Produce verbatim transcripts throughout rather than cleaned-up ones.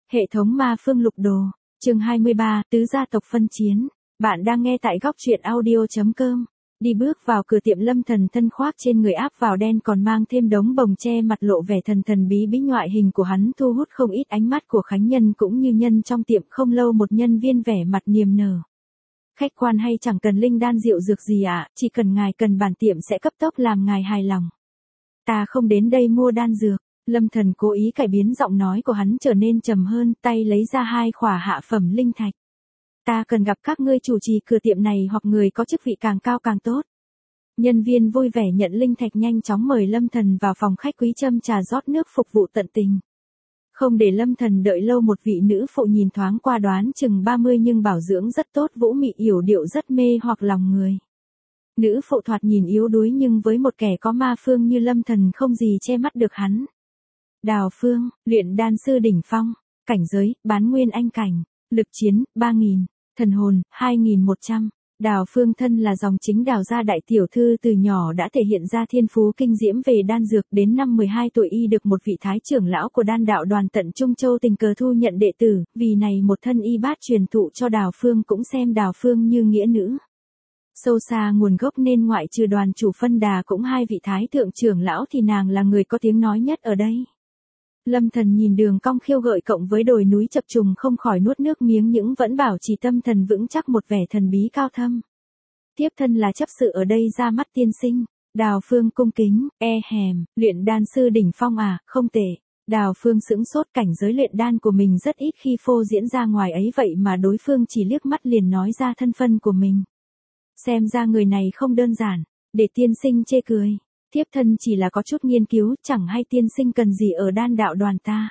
Hệ thống ma phương lục đồ, chương hai mươi ba, tứ gia tộc phân chiến. Bạn đang nghe tại góc truyện audio chấm com. Đi bước vào cửa tiệm, Lâm Thần thân khoác trên người áp vào đen còn mang thêm đống bồng che mặt, lộ vẻ thần thần bí bí. Ngoại hình của hắn thu hút không ít ánh mắt của khách nhân cũng như nhân trong tiệm. Không lâu một nhân viên vẻ mặt niềm nở. Khách quan hay chẳng cần linh đan rượu dược gì ạ, à, chỉ cần ngài cần bản tiệm sẽ cấp tốc làm ngài hài lòng. Ta không đến đây mua đan dược. Lâm Thần cố ý cải biến giọng nói của hắn trở nên trầm hơn, tay lấy ra hai khỏa hạ phẩm linh thạch. Ta cần gặp các ngươi chủ trì cửa tiệm này hoặc người có chức vị càng cao càng tốt. Nhân viên vui vẻ nhận linh thạch, nhanh chóng mời Lâm Thần vào phòng khách quý châm trà rót nước phục vụ tận tình. Không để Lâm Thần đợi lâu, một vị nữ phụ nhìn thoáng qua đoán chừng ba mươi nhưng bảo dưỡng rất tốt, vũ mị yểu điệu rất mê hoặc lòng người. Nữ phụ thoạt nhìn yếu đuối nhưng với một kẻ có ma phương như Lâm Thần không gì che mắt được hắn. Đào Phương, luyện đan sư đỉnh phong, cảnh giới, bán nguyên anh cảnh, lực chiến, ba nghìn, thần hồn, hai nghìn một trăm. Đào Phương thân là dòng chính Đào gia đại tiểu thư, từ nhỏ đã thể hiện ra thiên phú kinh diễm về đan dược, đến năm mười hai tuổi y được một vị thái trưởng lão của đan đạo đoàn tận Trung Châu tình cờ thu nhận đệ tử, vì này một thân y bát truyền thụ cho Đào Phương, cũng xem Đào Phương như nghĩa nữ. Sâu xa nguồn gốc nên ngoại trừ đoàn chủ Phân Đà cũng hai vị thái thượng trưởng lão thì nàng là người có tiếng nói nhất ở đây. Lâm Thần nhìn đường cong khiêu gợi cộng với đồi núi chập trùng không khỏi nuốt nước miếng, những vẫn bảo trì tâm thần vững chắc, một vẻ thần bí cao thâm. Tiếp thân là chấp sự ở đây, ra mắt tiên sinh. Đào Phương cung kính, e hèm, luyện đan sư đỉnh phong à, không tệ. Đào Phương sững sốt, cảnh giới luyện đan của mình rất ít khi phô diễn ra ngoài ấy, vậy mà đối phương chỉ liếc mắt liền nói ra thân phận của mình. Xem ra người này không đơn giản, để tiên sinh chê cười. Thiếp thân chỉ là có chút nghiên cứu, chẳng hay tiên sinh cần gì ở đan đạo đoàn ta.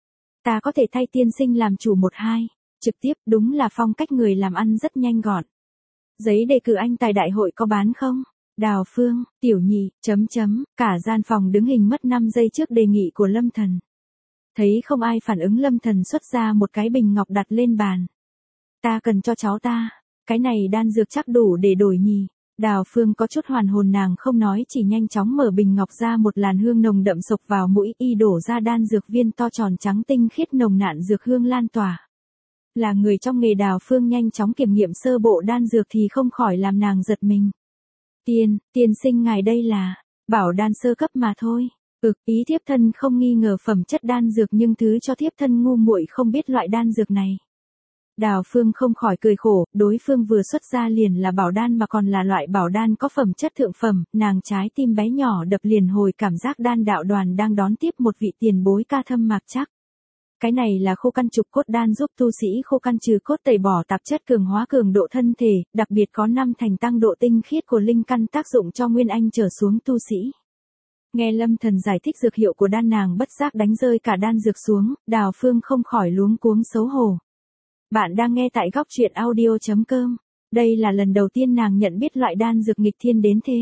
Ta có thể thay tiên sinh làm chủ một hai, trực tiếp, đúng là phong cách người làm ăn rất nhanh gọn. Giấy đề cử anh tài đại hội có bán không? Đào Phương, tiểu nhị, chấm chấm, cả gian phòng đứng hình mất năm giây trước đề nghị của Lâm Thần. Thấy không ai phản ứng, Lâm Thần xuất ra một cái bình ngọc đặt lên bàn. Ta cần cho cháu ta, cái này đan dược chắc đủ để đổi nhì. Đào Phương có chút hoàn hồn, nàng không nói chỉ nhanh chóng mở bình ngọc ra, một làn hương nồng đậm sộc vào mũi, y đổ ra đan dược viên to tròn trắng tinh khiết nồng nàn dược hương lan tỏa. Là người trong nghề, Đào Phương nhanh chóng kiểm nghiệm sơ bộ đan dược thì không khỏi làm nàng giật mình. Tiên, tiên sinh ngài đây là bảo đan sơ cấp mà thôi. Ực, ý thiếp thân không nghi ngờ phẩm chất đan dược, nhưng thứ cho thiếp thân ngu muội không biết loại đan dược này. Đào Phương không khỏi cười khổ, đối phương vừa xuất ra liền là bảo đan mà còn là loại bảo đan có phẩm chất thượng phẩm, nàng trái tim bé nhỏ đập liền hồi, cảm giác đan đạo đoàn đang đón tiếp một vị tiền bối ca thâm mạc chắc. Cái này là khô căn trục cốt đan, giúp tu sĩ khô căn trừ cốt, tẩy bỏ tạp chất, cường hóa cường độ thân thể, đặc biệt có năm thành tăng độ tinh khiết của linh căn, tác dụng cho nguyên anh trở xuống tu sĩ. Nghe Lâm Thần giải thích dược hiệu của đan, nàng bất giác đánh rơi cả đan dược xuống, Đào Phương không khỏi luống cuống xấu hổ. Bạn đang nghe tại góc truyện audio chấm com. Đây là lần đầu tiên nàng nhận biết loại đan dược nghịch thiên đến thế.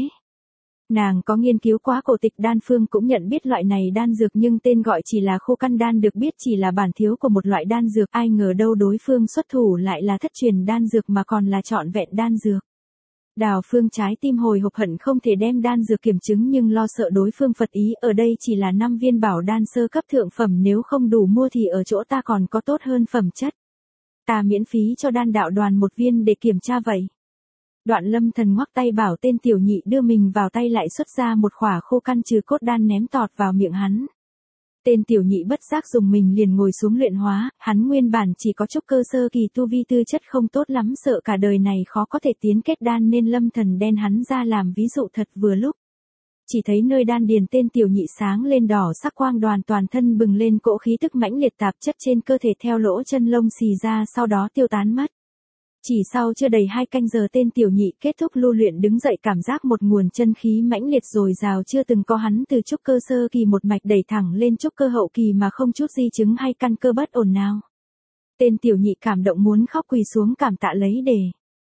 Nàng có nghiên cứu quá cổ tịch đan phương, cũng nhận biết loại này đan dược, nhưng tên gọi chỉ là khô căn đan, được biết chỉ là bản thiếu của một loại đan dược, ai ngờ đâu đối phương xuất thủ lại là thất truyền đan dược mà còn là trọn vẹn đan dược. Đào Phương trái tim hồi hộp, hận không thể đem đan dược kiểm chứng, nhưng lo sợ đối phương phật ý, ở đây chỉ là năm viên bảo đan sơ cấp thượng phẩm, nếu không đủ mua thì ở chỗ ta còn có tốt hơn phẩm chất. Ta miễn phí cho đan đạo đoàn một viên để kiểm tra vậy. Đoạn Lâm Thần ngoắc tay bảo tên tiểu nhị đưa mình vào, tay lại xuất ra một khỏa khô căn trừ cốt đan ném tọt vào miệng hắn. Tên tiểu nhị bất giác dùng mình liền ngồi xuống luyện hóa, hắn nguyên bản chỉ có chút cơ sơ kỳ tu vi, tư chất không tốt lắm, sợ cả đời này khó có thể tiến kết đan, nên Lâm Thần đen hắn ra làm ví dụ thật vừa lúc. Chỉ thấy nơi đan điền tên tiểu nhị sáng lên đỏ sắc quang đoàn, toàn thân bừng lên cỗ khí tức mãnh liệt, tạp chất trên cơ thể theo lỗ chân lông xì ra, sau đó tiêu tán mất. Chỉ sau chưa đầy hai canh giờ, tên tiểu nhị kết thúc lưu luyện đứng dậy, cảm giác một nguồn chân khí mãnh liệt dồi dào chưa từng có, hắn từ trúc cơ sơ kỳ một mạch đẩy thẳng lên trúc cơ hậu kỳ mà không chút di chứng hay căn cơ bất ổn nào. Tên tiểu nhị cảm động muốn khóc, quỳ xuống cảm tạ lấy đề.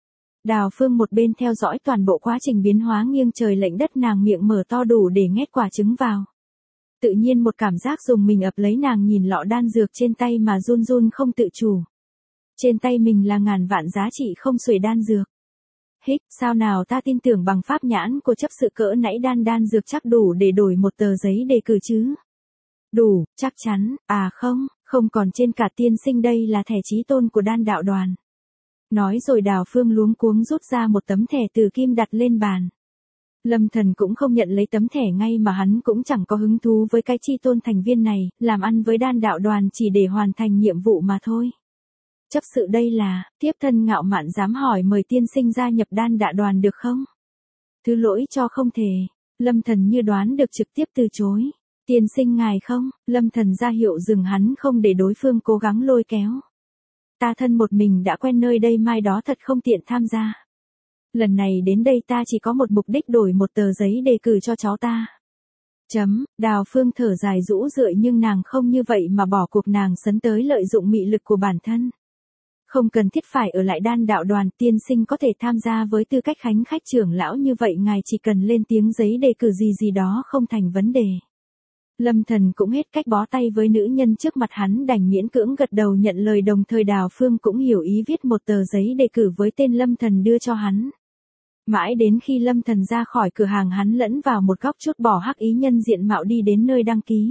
Đào Phương một bên theo dõi toàn bộ quá trình biến hóa nghiêng trời lệch đất, nàng miệng mở to đủ để nhét quả trứng vào. Tự nhiên một cảm giác dùng mình ập lấy, nàng nhìn lọ đan dược trên tay mà run run không tự chủ. Trên tay mình là ngàn vạn giá trị không xuể đan dược. Hích, sao nào ta tin tưởng bằng pháp nhãn của chấp sự cỡ nãy, đan đan dược chắc đủ để đổi một tờ giấy đề cử chứ. Đủ, chắc chắn, à không, Không còn trên cả tiên sinh đây là thẻ chí tôn của đan đạo đoàn. Nói rồi Đào Phương luống cuống rút ra một tấm thẻ từ kim đặt lên bàn. Lâm Thần cũng không nhận lấy tấm thẻ ngay mà hắn cũng chẳng có hứng thú với cái chi tôn thành viên này, làm ăn với đan đạo đoàn chỉ để hoàn thành nhiệm vụ mà thôi. Chấp sự đây là, tiếp thân ngạo mạn dám hỏi mời tiên sinh gia nhập đan đạo đoàn được không? Thứ lỗi cho không thể. Lâm Thần như đoán được trực tiếp từ chối. Tiên sinh ngài không? Lâm Thần ra hiệu dừng hắn không để đối phương cố gắng lôi kéo. Ta thân một mình đã quen nơi đây mai đó thật không tiện tham gia. Lần này đến đây ta chỉ có một mục đích đổi một tờ giấy đề cử cho cháu ta. Chấm, Đào Phương thở dài rũ rượi nhưng nàng không như vậy mà bỏ cuộc, nàng sấn tới lợi dụng mị lực của bản thân. Không cần thiết phải ở lại đan đạo đoàn, tiên sinh có thể tham gia với tư cách khánh khách trưởng lão như vậy, ngài chỉ cần lên tiếng giấy đề cử gì gì đó không thành vấn đề. Lâm Thần cũng hết cách bó tay với nữ nhân trước mặt, hắn đành miễn cưỡng gật đầu nhận lời, đồng thời Đào Phương cũng hiểu ý viết một tờ giấy đề cử với tên Lâm Thần đưa cho hắn. Mãi đến khi Lâm Thần ra khỏi cửa hàng hắn lẫn vào một góc chút bỏ hắc ý nhân diện mạo đi đến nơi đăng ký.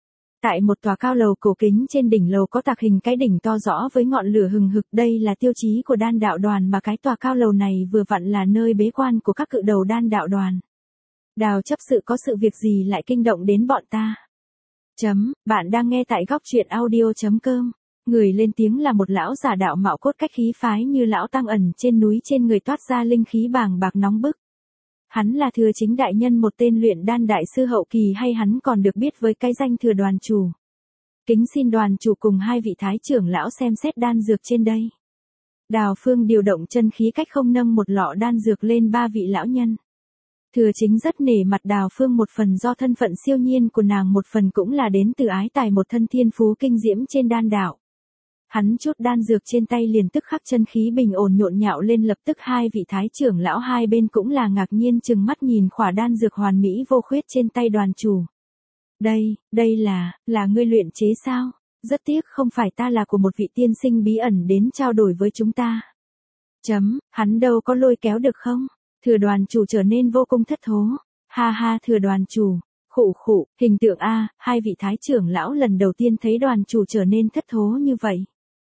Tại một tòa cao lầu cổ kính, trên đỉnh lầu có tạc hình cái đỉnh to rõ với ngọn lửa hừng hực, đây là tiêu chí của đan đạo đoàn mà cái tòa cao lầu này vừa vặn là nơi bế quan của các cự đầu đan đạo đoàn. Đào chấp sự có sự việc gì lại kinh động đến bọn ta? Chấm, bạn đang nghe tại góc truyện audio chấm com. Người lên tiếng là một lão giả đạo mạo cốt cách khí phái như lão tăng ẩn trên núi, trên người toát ra linh khí bàng bạc nóng bức. Hắn là Thừa Chính đại nhân, một tên luyện đan đại sư hậu kỳ, hay hắn còn được biết với cái danh Thừa đoàn chủ. Kính xin đoàn chủ cùng hai vị thái trưởng lão xem xét đan dược trên đây. Đào Phương điều động chân khí cách không nâng một lọ đan dược lên ba vị lão nhân. Thừa Chính rất nể mặt Đào Phương, một phần do thân phận siêu nhiên của nàng, một phần cũng là đến từ ái tài một thân thiên phú kinh diễm trên đan đạo. Hắn chút đan dược trên tay liền tức khắc chân khí bình ổn nhộn nhạo lên, lập tức hai vị thái trưởng lão hai bên cũng là ngạc nhiên chừng mắt nhìn khỏa đan dược hoàn mỹ vô khuyết trên tay đoàn chủ. Đây, đây là, là ngươi luyện chế sao? Rất tiếc không phải ta, là của một vị tiên sinh bí ẩn đến trao đổi với chúng ta. Chấm, hắn đâu có lôi kéo được không? Thừa đoàn chủ trở nên vô cùng thất thố. Ha ha, Thừa đoàn chủ. Khụ khụ, hình tượng a, hai vị thái trưởng lão lần đầu tiên thấy đoàn chủ trở nên thất thố như vậy.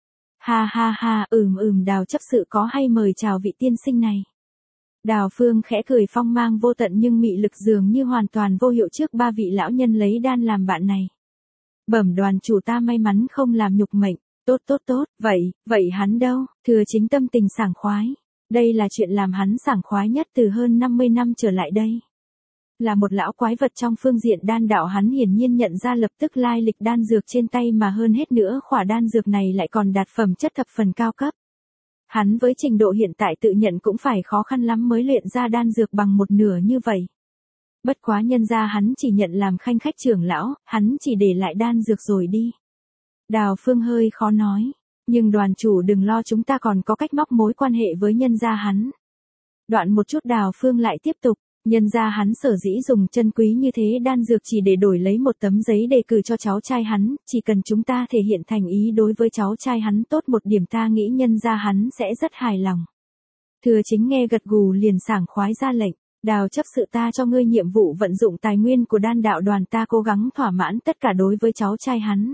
Ha ha ha, ừm ừm, Đào chấp sự có hay mời chào vị tiên sinh này. Đào Phương khẽ cười phong mang vô tận nhưng mị lực dường như hoàn toàn vô hiệu trước ba vị lão nhân lấy đan làm bạn này. Bẩm đoàn chủ, ta may mắn không làm nhục mệnh. Tốt tốt tốt, vậy, vậy hắn đâu? Thừa Chính tâm tình sảng khoái. Đây là chuyện làm hắn sảng khoái nhất từ hơn năm mươi năm trở lại đây. Là một lão quái vật trong phương diện đan đạo, hắn hiển nhiên nhận ra lập tức lai lịch đan dược trên tay, mà hơn hết nữa khỏa đan dược này lại còn đạt phẩm chất thập phần cao cấp. Hắn với trình độ hiện tại tự nhận cũng phải khó khăn lắm mới luyện ra đan dược bằng một nửa như vậy. Bất quá nhân ra hắn chỉ nhận làm khanh khách trưởng lão, hắn chỉ để lại đan dược rồi đi. Đào Phương hơi khó nói, nhưng đoàn chủ đừng lo, chúng ta còn có cách móc mối quan hệ với nhân gia hắn. Đoạn một chút Đào Phương lại tiếp tục. Nhân ra hắn sở dĩ dùng chân quý như thế đan dược chỉ để đổi lấy một tấm giấy đề cử cho cháu trai hắn, chỉ cần chúng ta thể hiện thành ý đối với cháu trai hắn tốt một điểm, ta nghĩ nhân ra hắn sẽ rất hài lòng. Thừa Chính nghe gật gù liền sảng khoái ra lệnh, Đào chấp sự, ta cho ngươi nhiệm vụ vận dụng tài nguyên của đan đạo đoàn, ta cố gắng thỏa mãn tất cả đối với cháu trai hắn.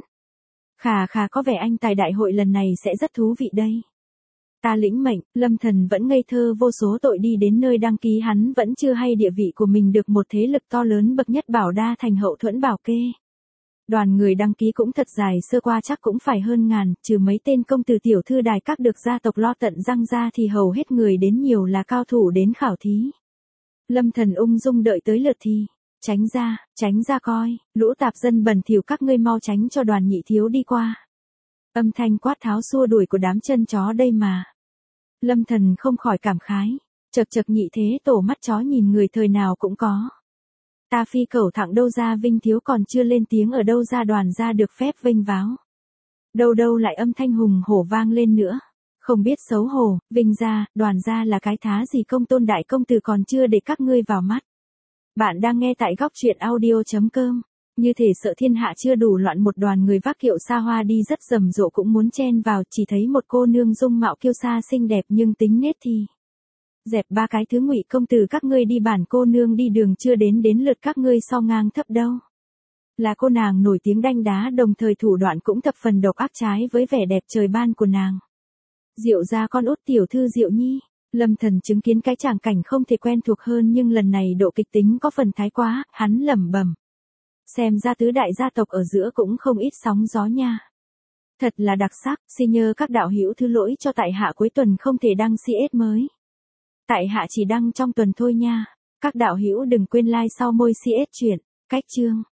Khà khà, có vẻ anh tài đại hội lần này sẽ rất thú vị đây. Ta lĩnh mệnh. Lâm Thần vẫn ngây thơ vô số tội đi đến nơi đăng ký, hắn vẫn chưa hay địa vị của mình được một thế lực to lớn bậc nhất Bảo Đa thành hậu thuẫn bảo kê. Đoàn người đăng ký cũng thật dài, sơ qua chắc cũng phải hơn ngàn, trừ mấy tên công tử tiểu thư đài các được gia tộc lo tận răng ra thì hầu hết người đến nhiều là cao thủ đến khảo thí. Lâm Thần ung dung đợi tới lượt thi. Tránh ra, tránh ra coi, lũ tạp dân bẩn thỉu các ngươi mau tránh cho đoàn nhị thiếu đi qua. Âm thanh quát tháo xua đuổi của đám chân chó đây mà. Lâm Thần không khỏi cảm khái, chật chật, nhị thế tổ mắt chó nhìn người thời nào cũng có. Ta phi cẩu thẳng đâu ra, Vinh thiếu còn chưa lên tiếng, ở đâu ra đoàn ra được phép vênh váo. Đâu đâu lại âm thanh hùng hổ vang lên nữa. Không biết xấu hổ, Vinh gia, đoàn gia là cái thá gì, công tôn đại công tử còn chưa để các ngươi vào mắt. Bạn đang nghe tại góc truyện audio chấm com. Như thể sợ thiên hạ chưa đủ loạn, một đoàn người vác kiệu xa hoa đi rất rầm rộ cũng muốn chen vào, chỉ thấy một cô nương dung mạo kiêu sa xinh đẹp nhưng tính nết thì dẹp ba cái thứ, Ngụy công tử các ngươi đi, bản cô nương đi đường chưa đến đến lượt các ngươi so ngang thấp đâu. Là cô nàng nổi tiếng đanh đá đồng thời thủ đoạn cũng thập phần độc ác trái với vẻ đẹp trời ban của nàng. Diệu gia con út tiểu thư Diệu Nhi, Lâm Thần chứng kiến cái tràng cảnh không thể quen thuộc hơn nhưng lần này độ kịch tính có phần thái quá, hắn lẩm bẩm. Xem ra tứ đại gia tộc ở giữa cũng không ít sóng gió nha. Thật là đặc sắc, xin nhờ các đạo hữu thứ lỗi cho tại hạ cuối tuần không thể đăng xê ét mới. Tại hạ chỉ đăng trong tuần thôi nha. Các đạo hữu đừng quên like sau môi xê ét truyện. Cách chương